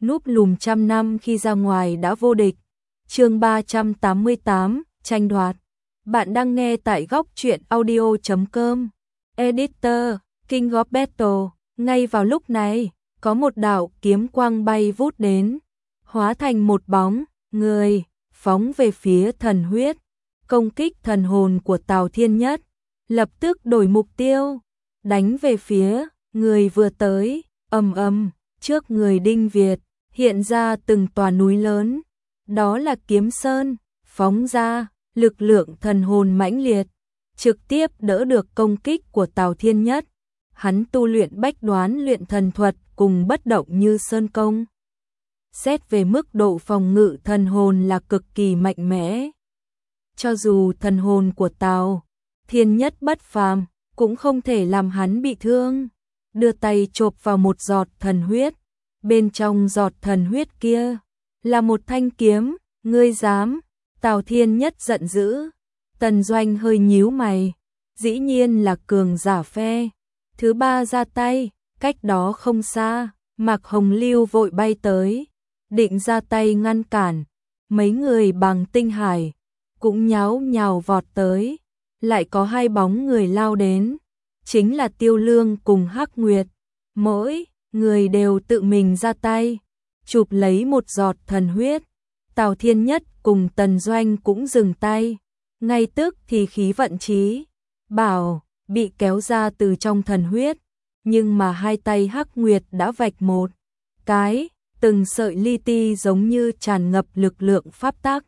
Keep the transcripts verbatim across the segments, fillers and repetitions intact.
núp lùm trăm năm khi ra ngoài đã vô địch. Chương ba trăm tám mươi tám, tranh đoạt. Bạn đang nghe tại góc truyện audio chấm com. Editor, King of Battle. Ngay vào lúc này, có một đạo kiếm quang bay vút đến, hóa thành một bóng người, phóng về phía thần huyết, công kích thần hồn của Tào Thiên Nhất, lập tức đổi mục tiêu, đánh về phía người vừa tới. Ầm ầm, trước người Đinh Việt hiện ra từng tòa núi lớn, đó là Kiếm Sơn, phóng ra lực lượng thần hồn mãnh liệt, trực tiếp đỡ được công kích của Tào Thiên Nhất. Hắn tu luyện bách đoán luyện thần thuật cùng bất động như sơn công. Xét về mức độ phòng ngự thần hồn là cực kỳ mạnh mẽ. Cho dù thần hồn của Tào Thiên Nhất bất phàm, cũng không thể làm hắn bị thương. Đưa tay chộp vào một giọt thần huyết, bên trong giọt thần huyết kia là một thanh kiếm. Ngươi dám? Tào Thiên Nhất giận dữ. Tần Doanh hơi nhíu mày, dĩ nhiên là cường giả phe thứ ba ra tay. Cách đó không xa, Mạc Hồng Lưu vội bay tới, định ra tay ngăn cản. Mấy người bằng tinh hải cũng nháo nhào vọt tới, lại có hai bóng người lao đến, chính là Tiêu Lương cùng Hắc Nguyệt. Mỗi người đều tự mình ra tay, chụp lấy một giọt thần huyết. Tào Thiên Nhất cùng Tần Doanh cũng dừng tay, ngay tức thì khí vận chí bảo bị kéo ra từ trong thần huyết, nhưng mà hai tay Hắc Nguyệt đã vạch một cái, từng sợi li ti giống như tràn ngập lực lượng pháp tắc.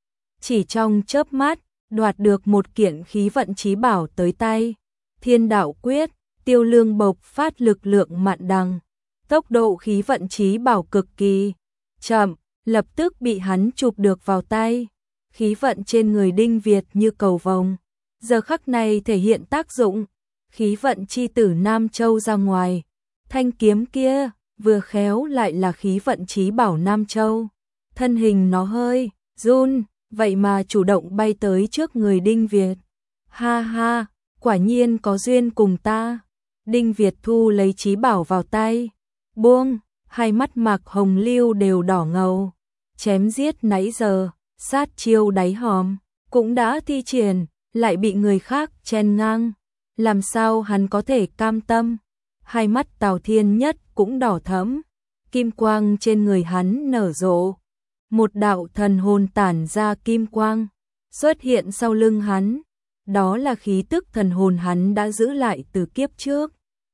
Chỉ trong chớp mắt, đoạt được một kiện khí vận chí bảo tới tay. Thiên Đạo Quyết. Tiêu Lương bộc phát lực lượng mạn đằng, tốc độ khí vận chí bảo cực kỳ chậm, lập tức bị hắn chụp được vào tay. Khí vận trên người Đinh Việt như cầu vồng, giờ khắc này thể hiện tác dụng. Khí vận chi tử Nam Châu ra ngoài, thanh kiếm kia vừa khéo lại là khí vận chí bảo Nam Châu. Thân hình nó hơi run, vậy mà chủ động bay tới trước người Đinh Việt. Ha ha, quả nhiên có duyên cùng ta. Đinh Việt thu lấy chí bảo vào tay, buông, hai mắt Mạc Hồng Lưu đều đỏ ngầu. Chém giết nãy giờ, sát chiêu đáy hòm cũng đã thi triển, lại bị người khác chen ngang, làm sao hắn có thể cam tâm. Hai mắt Tào Thiên Nhất cũng đỏ thẫm, kim quang trên người hắn nở rộ, một đạo thần hồn tản ra kim quang xuất hiện sau lưng hắn, đó là khí tức thần hồn hắn đã giữ lại từ kiếp trước,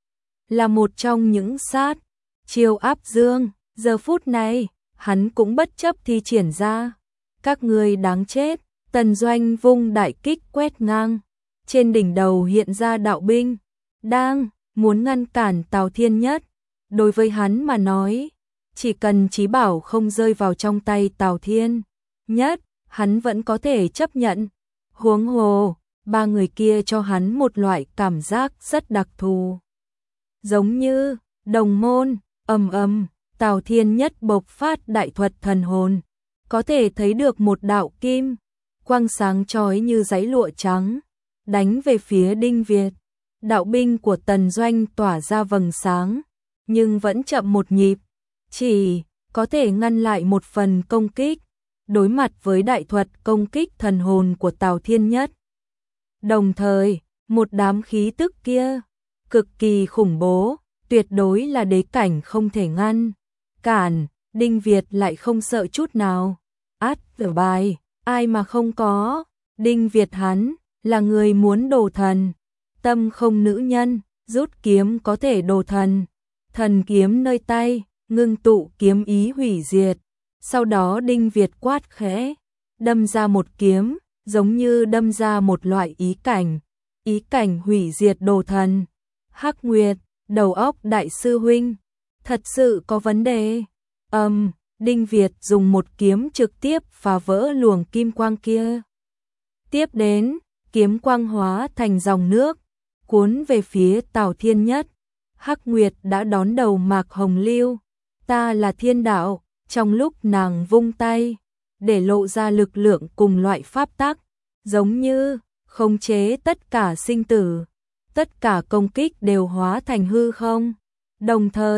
là một trong những sát chiêu áp dương. Giờ phút này hắn cũng bất chấp thi triển ra. Các ngươi đáng chết. Tần Doanh vung đại kích quét ngang, trên đỉnh đầu hiện ra đạo binh, đang muốn ngăn cản Tào Thiên Nhất. Đối với hắn mà nói, chỉ cần chí bảo không rơi vào trong tay Tào Thiên Nhất, hắn vẫn có thể chấp nhận. Huống hồ, ba người kia cho hắn một loại cảm giác rất đặc thù, giống như đồng môn. Ầm ầm, Tào Thiên Nhất bộc phát đại thuật thần hồn, có thể thấy được một đạo kim quang sáng chói như dãy lụa trắng, đánh về phía Đinh Việt. Đạo binh của Tần Doanh tỏa ra vầng sáng, nhưng vẫn chậm một nhịp, chỉ có thể ngăn lại một phần công kích, đối mặt với đại thuật công kích thần hồn của Tào Thiên Nhất. Đồng thời, một đám khí tức kia, cực kỳ khủng bố, tuyệt đối là đế cảnh không thể ngăn cản. Đinh Việt lại không sợ chút nào. Át tử bài, ai mà không có. Đinh Việt hắn là người muốn đồ thần, tâm không nữ nhân, rút kiếm có thể đồ thần. Thần kiếm nơi tay, ngưng tụ kiếm ý hủy diệt. Sau đó Đinh Việt quát khẽ, đâm ra một kiếm, giống như đâm ra một loại ý cảnh, ý cảnh hủy diệt đồ thần. Hắc Nguyệt, đầu óc đại sư huynh, thật sự có vấn đề. Âm, um, Đinh Việt dùng một kiếm trực tiếp phá vỡ luồng kim quang kia. Tiếp đến, kiếm quang hóa thành dòng nước, cuốn về phía Tào Thiên Nhất. Hắc Nguyệt đã đón đầu Mạc Hồng Lưu. Ta là thiên đạo. Trong lúc nàng vung tay, để lộ ra lực lượng cùng loại pháp tắc, giống như khống chế tất cả sinh tử, tất cả công kích đều hóa thành hư không. Đồng thời,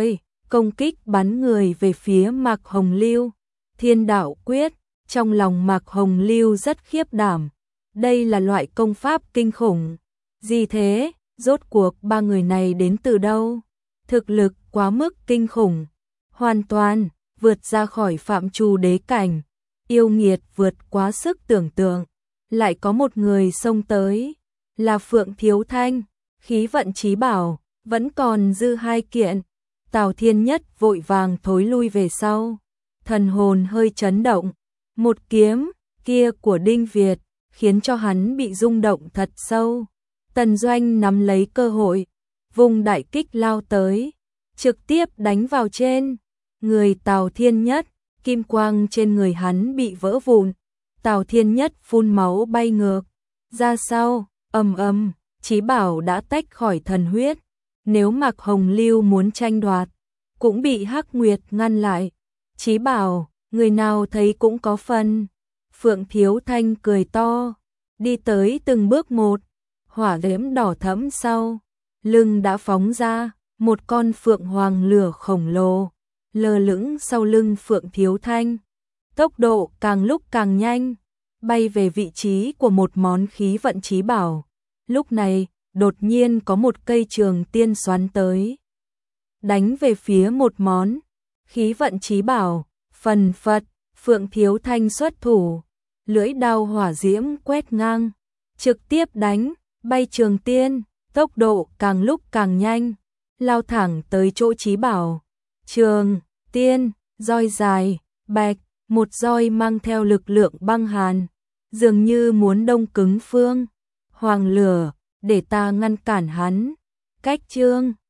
công kích bắn người về phía Mạc Hồng Lưu. Thiên đạo quyết, trong lòng Mạc Hồng Lưu rất khiếp đảm. Đây là loại công pháp kinh khủng. Gì thế, rốt cuộc ba người này đến từ đâu? Thực lực quá mức kinh khủng, hoàn toàn vượt ra khỏi phạm trù đế cảnh, yêu nghiệt vượt quá sức tưởng tượng. Lại có một người xông tới, là Phượng Thiếu Thanh, khí vận chí bảo, vẫn còn dư hai kiện. Tào Thiên Nhất vội vàng thối lui về sau, thần hồn hơi chấn động. Một kiếm kia của Đinh Việt khiến cho hắn bị rung động thật sâu. Tần Doanh nắm lấy cơ hội, vùng đại kích lao tới, trực tiếp đánh vào trên người Tào Thiên Nhất. Kim quang trên người hắn bị vỡ vụn, Tào Thiên Nhất phun máu bay ngược ra sau, ầm ầm, chí bảo đã tách khỏi thần huyết. Nếu Mạc Hồng Lưu muốn tranh đoạt, cũng bị Hắc Nguyệt ngăn lại. Chí bảo, người nào thấy cũng có phần. Phượng Thiếu Thanh cười to, đi tới từng bước một, hỏa diễm đỏ thẫm sau lưng đã phóng ra một con phượng hoàng lửa khổng lồ, lơ lửng sau lưng Phượng Thiếu Thanh. Tốc độ càng lúc càng nhanh, bay về vị trí của một món khí vận chí bảo. Lúc này, đột nhiên có một cây trường tiên xoắn tới, đánh về phía một món khí vận chí bảo. Phần phật, Phượng Thiếu Thanh xuất thủ, lưỡi đao hỏa diễm quét ngang, trực tiếp đánh bay trường tiên, tốc độ càng lúc càng nhanh, lao thẳng tới chỗ chí bảo. Trường tiên, roi dài, bạch, một roi mang theo lực lượng băng hàn, dường như muốn đông cứng phương hoàng lửa, để ta ngăn cản hắn. Cách chương